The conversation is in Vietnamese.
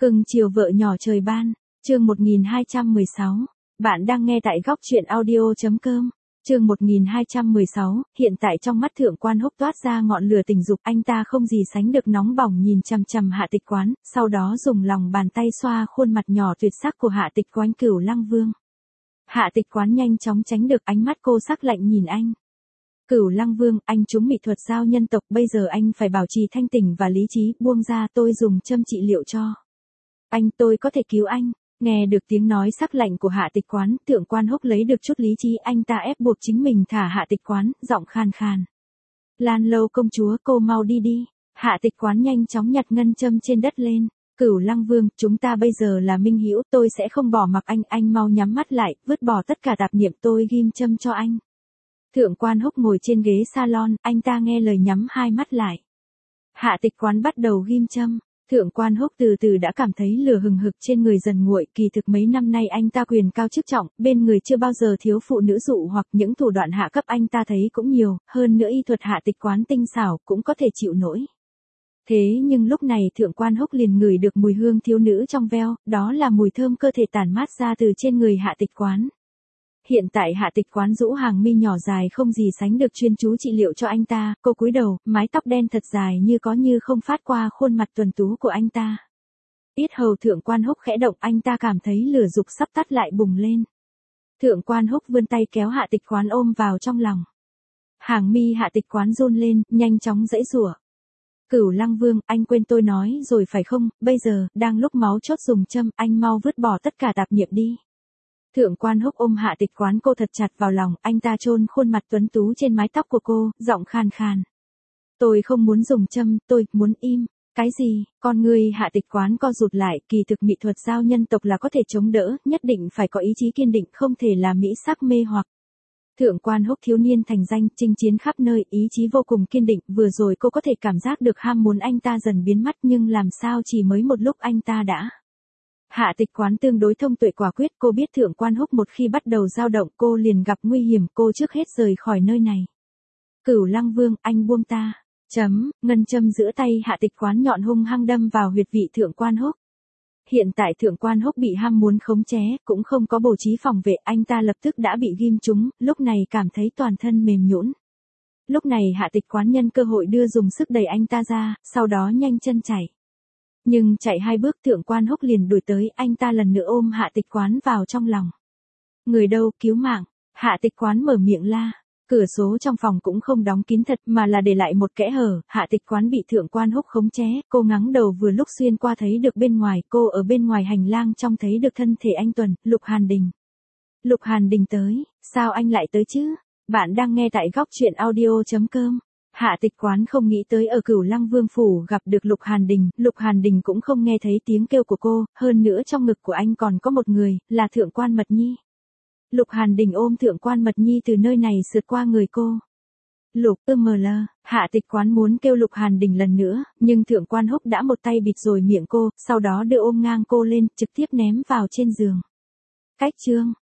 Cưng chiều vợ nhỏ trời ban, chương 1216. Bạn đang nghe tại góc truyện audio.com. Chương 1216, hiện tại trong mắt Thượng Quan Húc toát ra ngọn lửa tình dục, anh ta không gì sánh được nóng bỏng nhìn chằm chằm Hạ Tịch Quán, sau đó dùng lòng bàn tay xoa khuôn mặt nhỏ tuyệt sắc của Hạ Tịch Quán. Cửu Lăng Vương. Hạ Tịch Quán nhanh chóng tránh được ánh mắt cô sắc lạnh nhìn anh. Cửu Lăng Vương, anh trúng mỹ thuật giao nhân tộc, bây giờ anh phải bảo trì thanh tỉnh và lý trí, buông ra, tôi dùng châm trị liệu cho anh, tôi có thể cứu anh. Nghe được tiếng nói sắc lạnh của Hạ Tịch Quán, Thượng Quan Húc lấy được chút lý trí, anh ta ép buộc chính mình thả Hạ Tịch Quán, giọng khàn khàn. Lan Lâu công chúa, cô mau đi đi. Hạ Tịch Quán nhanh chóng nhặt ngân châm trên đất lên. Cửu Lăng Vương, chúng ta bây giờ là minh hữu, tôi sẽ không bỏ mặc anh mau nhắm mắt lại, vứt bỏ tất cả tạp niệm, tôi ghim châm cho anh. Thượng Quan Húc ngồi trên ghế salon, anh ta nghe lời nhắm hai mắt lại. Hạ Tịch Quán bắt đầu ghim châm. Thượng Quan Húc từ từ đã cảm thấy lửa hừng hực trên người dần nguội, kỳ thực mấy năm nay anh ta quyền cao chức trọng, bên người chưa bao giờ thiếu phụ nữ dụ hoặc những thủ đoạn hạ cấp anh ta thấy cũng nhiều, hơn nữa y thuật Hạ Tịch Quán tinh xảo cũng có thể chịu nổi. Thế nhưng lúc này Thượng Quan Húc liền ngửi được mùi hương thiếu nữ trong veo, đó là mùi thơm cơ thể tản mát ra từ trên người Hạ Tịch Quán. Hiện tại Hạ Tịch Quán rũ hàng mi nhỏ dài không gì sánh được chuyên chú trị liệu cho anh ta, cô cúi đầu, mái tóc đen thật dài như có như không phát qua khuôn mặt tuấn tú của anh ta. Yết hầu Thượng Quan Húc khẽ động, anh ta cảm thấy lửa dục sắp tắt lại bùng lên. Thượng Quan Húc vươn tay kéo Hạ Tịch Quán ôm vào trong lòng. Hàng mi Hạ Tịch Quán run lên, nhanh chóng giãy giụa. Cửu Lăng Vương, anh quên tôi nói rồi phải không, bây giờ, đang lúc máu chốt dùng châm, anh mau vứt bỏ tất cả tạp niệm đi. Thượng Quan Húc ôm Hạ Tịch Quán cô thật chặt vào lòng, anh ta chôn khuôn mặt tuấn tú trên mái tóc của cô, giọng khàn khàn. Tôi không muốn dùng châm, tôi muốn im. Cái gì? Con người Hạ Tịch Quán co rụt lại, kỳ thực mỹ thuật giao nhân tộc là có thể chống đỡ, nhất định phải có ý chí kiên định, không thể là mỹ sắc mê hoặc. Thượng Quan Húc thiếu niên thành danh, chinh chiến khắp nơi, ý chí vô cùng kiên định, vừa rồi cô có thể cảm giác được ham muốn anh ta dần biến mất, nhưng làm sao chỉ mới một lúc anh ta đã. Hạ Tịch Quán tương đối thông tuệ quả quyết, cô biết Thượng Quan Húc một khi bắt đầu dao động cô liền gặp nguy hiểm, cô trước hết rời khỏi nơi này. Cửu Lăng Vương, anh buông ta. Ngân châm giữa tay Hạ Tịch Quán nhọn hung hăng đâm vào huyệt vị Thượng Quan Húc. Hiện tại Thượng Quan Húc bị ham muốn khống chế, cũng không có bố trí phòng vệ, anh ta lập tức đã bị ghim trúng, lúc này cảm thấy toàn thân mềm nhũn. Lúc này Hạ Tịch Quán nhân cơ hội đưa dùng sức đẩy anh ta ra, sau đó nhanh chân chạy. Nhưng chạy hai bước Thượng Quan Húc liền đuổi tới, anh ta lần nữa ôm Hạ Tịch Quán vào trong lòng. Người đâu, cứu mạng. Hạ Tịch Quán mở miệng la. Cửa sổ trong phòng cũng không đóng kín thật mà là để lại một kẽ hở, Hạ Tịch Quán bị Thượng Quan Húc khống chế, cô ngắng đầu vừa lúc xuyên qua thấy được bên ngoài, cô ở bên ngoài hành lang trong thấy được thân thể anh Tuần, Lục Hàn Đình. Lục Hàn Đình tới, sao anh lại tới chứ? Bạn đang nghe tại góc truyện audio.com. Hạ Tịch Quán không nghĩ tới ở Cửu Lăng Vương phủ gặp được Lục Hàn Đình cũng không nghe thấy tiếng kêu của cô, hơn nữa trong ngực của anh còn có một người, là Thượng Quan Mật Nhi. Lục Hàn Đình ôm Thượng Quan Mật Nhi từ nơi này sượt qua người cô. Hạ Tịch Quán muốn kêu Lục Hàn Đình lần nữa, nhưng Thượng Quan Húc đã một tay bịt rồi miệng cô, sau đó đưa ôm ngang cô lên, trực tiếp ném vào trên giường. Cách chương,